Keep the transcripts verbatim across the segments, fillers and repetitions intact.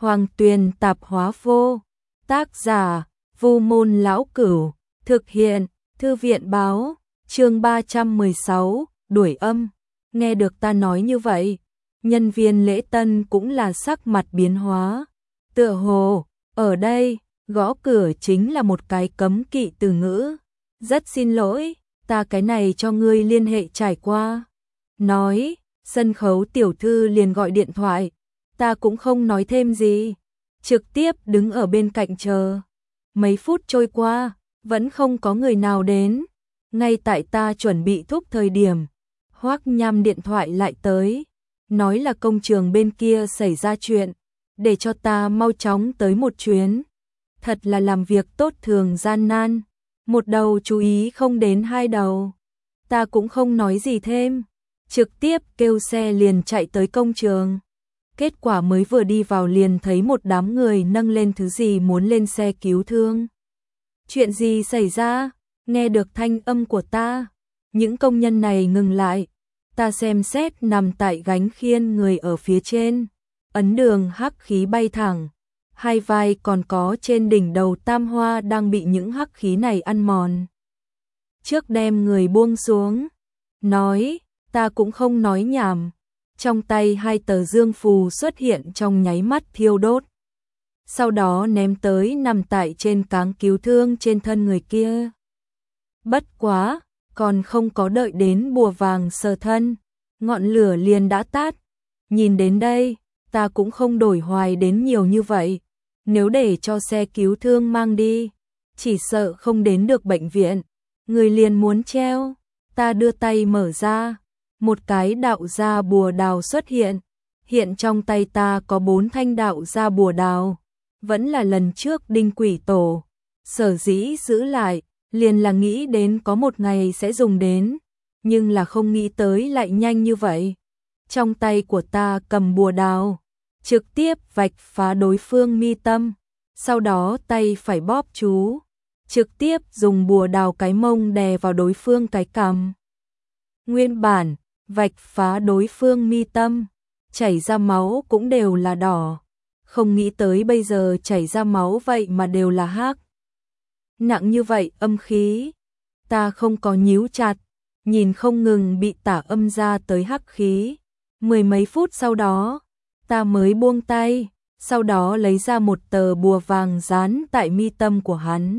Hoàng Tuyền Tạp Hóa Vô. Tác giả: Vu Môn Lão Cửu. Thực hiện: Thư viện báo. Chương ba trăm mười sáu, đuổi âm. Nghe được ta nói như vậy, nhân viên lễ tân cũng là sắc mặt biến hóa. Tựa hồ, ở đây, gõ cửa chính là một cái cấm kỵ từ ngữ. Rất xin lỗi, ta cái này cho ngươi liên hệ trải qua. Nói, sân khấu tiểu thư liền gọi điện thoại. Ta cũng không nói thêm gì, trực tiếp đứng ở bên cạnh chờ. Mấy phút trôi qua, vẫn không có người nào đến. Ngay tại ta chuẩn bị thúc thời điểm, Hoắc Nham điện thoại lại tới, nói là công trường bên kia xảy ra chuyện, để cho ta mau chóng tới một chuyến. Thật là làm việc tốt thường gian nan, một đầu chú ý không đến hai đầu. Ta cũng không nói gì thêm, trực tiếp kêu xe liền chạy tới công trường. Kết quả mới vừa đi vào liền thấy một đám người nâng lên thứ gì muốn lên xe cứu thương. Chuyện gì xảy ra? Nghe được thanh âm của ta, những công nhân này ngừng lại. Ta xem xét nằm tại gánh khiên người ở phía trên, ấn đường hắc khí bay thẳng, hai vai còn có trên đỉnh đầu tam hoa đang bị những hắc khí này ăn mòn. Trước đem người buông xuống, nói, ta cũng không nói nhảm. Trong tay hai tờ dương phù xuất hiện trong nháy mắt thiêu đốt. Sau đó ném tới nằm tại trên cáng cứu thương trên thân người kia. Bất quá, còn không có đợi đến bùa vàng sờ thân, ngọn lửa liền đã tắt. Nhìn đến đây, ta cũng không đổi hoài đến nhiều như vậy. Nếu để cho xe cứu thương mang đi, chỉ sợ không đến được bệnh viện. Người liền muốn treo, ta đưa tay mở ra. Một cái đạo gia bùa đào xuất hiện, hiện trong tay ta có bốn thanh đạo gia bùa đào, vẫn là lần trước Đinh Quỷ Tổ, sở dĩ giữ lại, liền là nghĩ đến có một ngày sẽ dùng đến, nhưng là không nghĩ tới lại nhanh như vậy. Trong tay của ta cầm bùa đào, trực tiếp vạch phá đối phương mi tâm, sau đó tay phải bóp chú, trực tiếp dùng bùa đào cái mông đè vào đối phương cái cằm. Nguyên bản vạch phá đối phương mi tâm, chảy ra máu cũng đều là đỏ. Không nghĩ tới bây giờ chảy ra máu vậy mà đều là hắc. Nặng như vậy âm khí, ta không có nhíu chặt, nhìn không ngừng bị tả âm ra tới hắc khí. Mười mấy phút sau đó, ta mới buông tay, sau đó lấy ra một tờ bùa vàng dán tại mi tâm của hắn.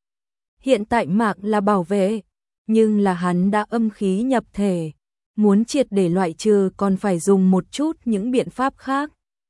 Hiện tại mạng là bảo vệ, nhưng là hắn đã âm khí nhập thể. Muốn triệt để loại trừ còn phải dùng một chút những biện pháp khác.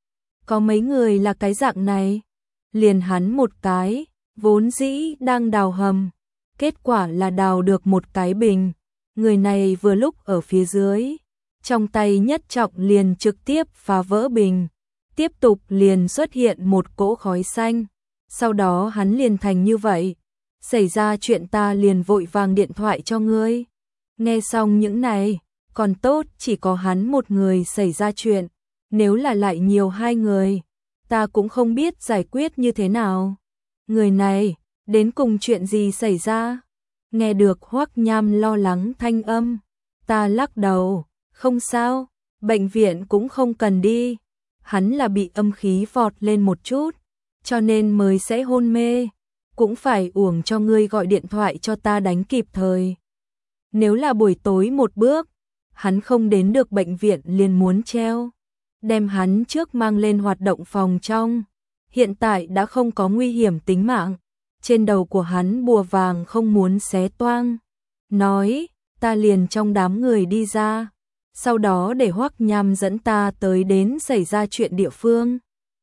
Có mấy người là cái dạng này, liền hắn một cái, vốn dĩ đang đào hầm, kết quả là đào được một cái bình. Người này vừa lúc ở phía dưới, trong tay nhất trọng liền trực tiếp phá vỡ bình, tiếp tục liền xuất hiện một cỗ khói xanh. Sau đó hắn liền thành như vậy, xảy ra chuyện ta liền vội vàng điện thoại cho ngươi. Nghe xong những này, còn tốt chỉ có hắn một người xảy ra chuyện, nếu là lại nhiều hai người, ta cũng không biết giải quyết như thế nào. Người này, đến cùng chuyện gì xảy ra? Nghe được Hoắc Nham lo lắng thanh âm, ta lắc đầu, không sao, bệnh viện cũng không cần đi. Hắn là bị âm khí vọt lên một chút, cho nên mới sẽ hôn mê, cũng phải uổng cho ngươi gọi điện thoại cho ta đánh kịp thời. Nếu là buổi tối một bước, hắn không đến được bệnh viện liền muốn treo, đem hắn trước mang lên hoạt động phòng trong. Hiện tại đã không có nguy hiểm tính mạng, trên đầu của hắn bùa vàng không muốn xé toang. Nói, ta liền trong đám người đi ra, sau đó để Hoắc Nham dẫn ta tới đến xảy ra chuyện địa phương.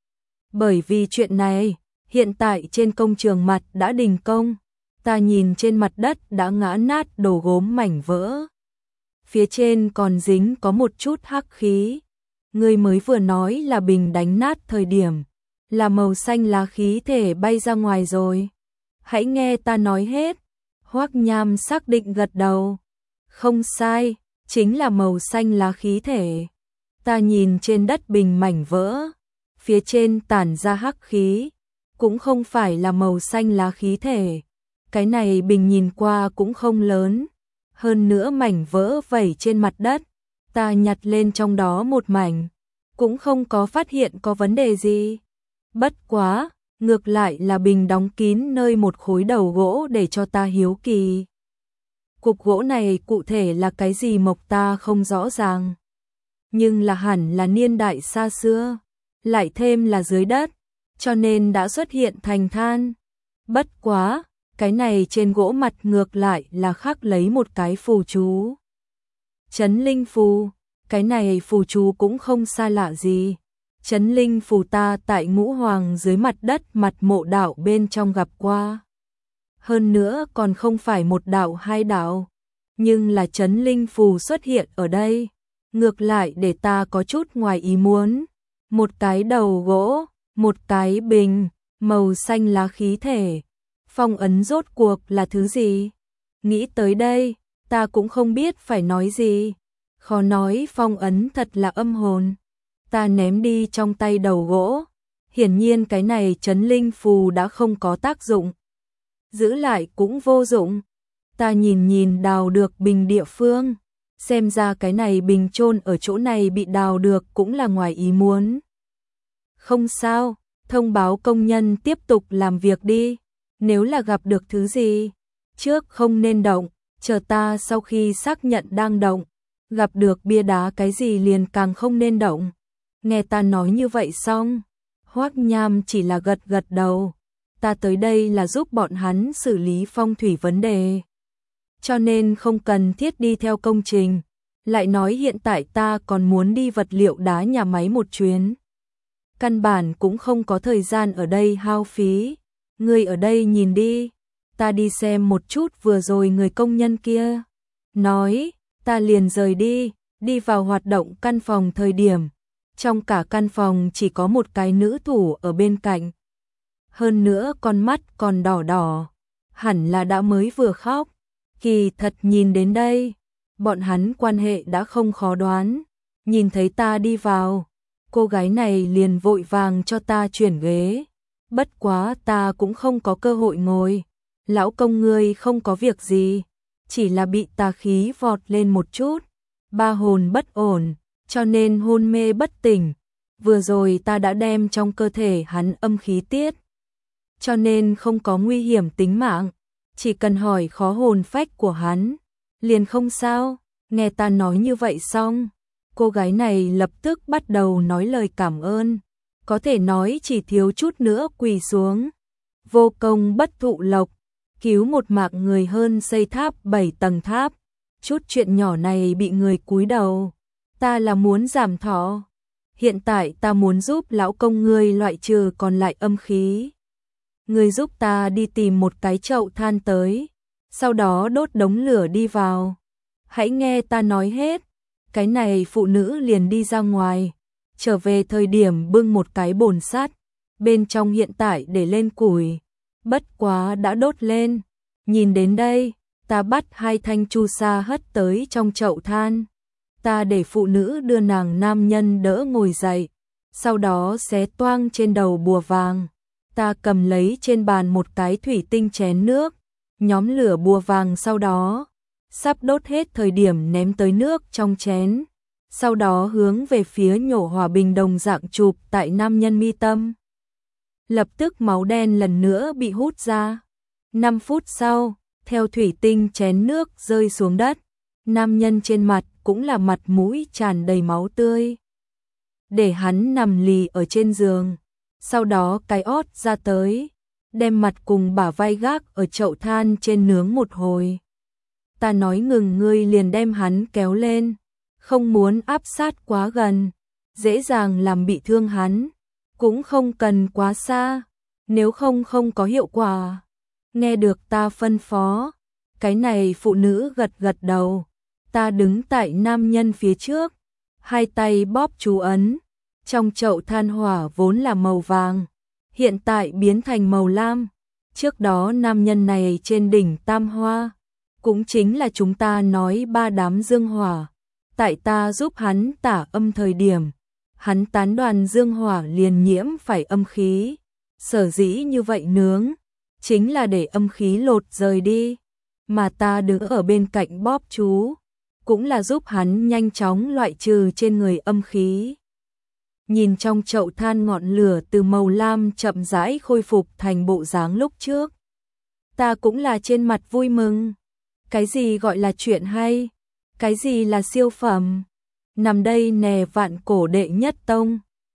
Bởi vì chuyện này, hiện tại trên công trường mặt đã đình công, ta nhìn trên mặt đất đã ngã nát đồ gốm mảnh vỡ. Phía trên còn dính có một chút hắc khí. Người mới vừa nói là bình đánh nát thời điểm, là màu xanh lá khí thể bay ra ngoài rồi. Hãy nghe ta nói hết. Hoắc Nham xác định gật đầu. Không sai, chính là màu xanh lá khí thể. Ta nhìn trên đất bình mảnh vỡ, phía trên tản ra hắc khí, cũng không phải là màu xanh lá khí thể. Cái này bình nhìn qua cũng không lớn. Hơn nữa mảnh vỡ vẩy trên mặt đất, ta nhặt lên trong đó một mảnh, cũng không có phát hiện có vấn đề gì. Bất quá, ngược lại là bình đóng kín nơi một khối đầu gỗ để cho ta hiếu kỳ. Cục gỗ này cụ thể là cái gì Mộc ta không rõ ràng. Nhưng là hẳn là niên đại xa xưa, lại thêm là dưới đất, cho nên đã xuất hiện thành than. Bất quá, cái này trên gỗ mặt ngược lại là khắc lấy một cái phù chú. Chấn linh phù, cái này phù chú cũng không xa lạ gì. Chấn linh phù ta tại Ngũ Hoàng dưới mặt đất mặt mộ đạo bên trong gặp qua. Hơn nữa còn không phải một đạo hai đạo, nhưng là chấn linh phù xuất hiện ở đây. Ngược lại để ta có chút ngoài ý muốn. Một cái đầu gỗ, một cái bình, màu xanh lá khí thể. Phong ấn rốt cuộc là thứ gì? Nghĩ tới đây, ta cũng không biết phải nói gì. Khó nói phong ấn thật là âm hồn. Ta ném đi trong tay đầu gỗ. Hiển nhiên cái này chấn linh phù đã không có tác dụng. Giữ lại cũng vô dụng. Ta nhìn nhìn đào được bình địa phương. Xem ra cái này bình chôn ở chỗ này bị đào được cũng là ngoài ý muốn. Không sao, thông báo công nhân tiếp tục làm việc đi. Nếu là gặp được thứ gì, trước không nên động, chờ ta sau khi xác nhận đang động. Gặp được bia đá cái gì liền càng không nên động. Nghe ta nói như vậy xong, Hoắc Nham chỉ là gật gật đầu. Ta tới đây là giúp bọn hắn xử lý phong thủy vấn đề. Cho nên không cần thiết đi theo công trình. Lại nói hiện tại ta còn muốn đi vật liệu đá nhà máy một chuyến. Căn bản cũng không có thời gian ở đây hao phí. Ngươi ở đây nhìn đi. Ta đi xem một chút vừa rồi người công nhân kia. Nói, ta liền rời đi, đi vào hoạt động căn phòng thời điểm. Trong cả căn phòng chỉ có một cái nữ thủ ở bên cạnh. Hơn nữa con mắt còn đỏ đỏ. Hẳn là đã mới vừa khóc. Kỳ thật nhìn đến đây, bọn hắn quan hệ đã không khó đoán. Nhìn thấy ta đi vào, cô gái này liền vội vàng cho ta chuyển ghế. Bất quá ta cũng không có cơ hội ngồi. Lão công ngươi không có việc gì, chỉ là bị tà khí vọt lên một chút. Ba hồn bất ổn, cho nên hôn mê bất tỉnh. Vừa rồi ta đã đem trong cơ thể hắn âm khí tiết. Cho nên không có nguy hiểm tính mạng. Chỉ cần hỏi khó hồn phách của hắn, liền không sao. Nghe ta nói như vậy xong, cô gái này lập tức bắt đầu nói lời cảm ơn. Có thể nói chỉ thiếu chút nữa quỳ xuống. Vô công bất thụ lộc, cứu một mạng người hơn xây tháp bảy tầng tháp. Chút chuyện nhỏ này bị người cúi đầu. Ta là muốn giảm thọ. Hiện tại ta muốn giúp lão công ngươi loại trừ còn lại âm khí. Ngươi giúp ta đi tìm một cái chậu than tới, sau đó đốt đống lửa đi vào. Hãy nghe ta nói hết. Cái này phụ nữ liền đi ra ngoài, trở về thời điểm bưng một cái bồn sắt, bên trong hiện tại để lên củi, bất quá đã đốt lên. Nhìn đến đây, ta bắt hai thanh chu sa hất tới trong chậu than. Ta để phụ nữ đưa nàng nam nhân đỡ ngồi dậy, sau đó xé toang trên đầu bùa vàng. Ta cầm lấy trên bàn một cái thủy tinh chén nước, nhóm lửa bùa vàng sau đó, sắp đốt hết thời điểm ném tới nước trong chén, sau đó hướng về phía nhổ hòa bình đồng dạng chụp tại nam nhân mi tâm. Lập tức máu đen lần nữa bị hút ra. năm phút sau, theo thủy tinh chén nước rơi xuống đất, nam nhân trên mặt cũng là mặt mũi tràn đầy máu tươi. Để hắn nằm lì ở trên giường. Sau đó cái ót ra tới, đem mặt cùng bả vai gác ở chậu than trên nướng một hồi. Ta nói ngừng ngươi liền đem hắn kéo lên, không muốn áp sát quá gần, dễ dàng làm bị thương hắn, cũng không cần quá xa, nếu không không có hiệu quả. Nghe được ta phân phó, cái này phụ nữ gật gật đầu, ta đứng tại nam nhân phía trước, hai tay bóp chú ấn. Trong chậu than hỏa vốn là màu vàng, hiện tại biến thành màu lam. Trước đó nam nhân này trên đỉnh tam hoa, cũng chính là chúng ta nói ba đám dương hỏa. Tại ta giúp hắn tả âm thời điểm, hắn tán đoàn dương hỏa liền nhiễm phải âm khí. Sở dĩ như vậy nướng, chính là để âm khí lột rời đi. Mà ta đứng ở bên cạnh bóp chú, cũng là giúp hắn nhanh chóng loại trừ trên người âm khí. nhìn trong chậu than ngọn lửa từ màu lam chậm rãi khôi phục thành bộ dáng lúc trước. Ta cũng là trên mặt vui mừng. Cái gì gọi là chuyện hay? Cái gì là siêu phẩm? Nằm đây nè vạn cổ đệ nhất tông.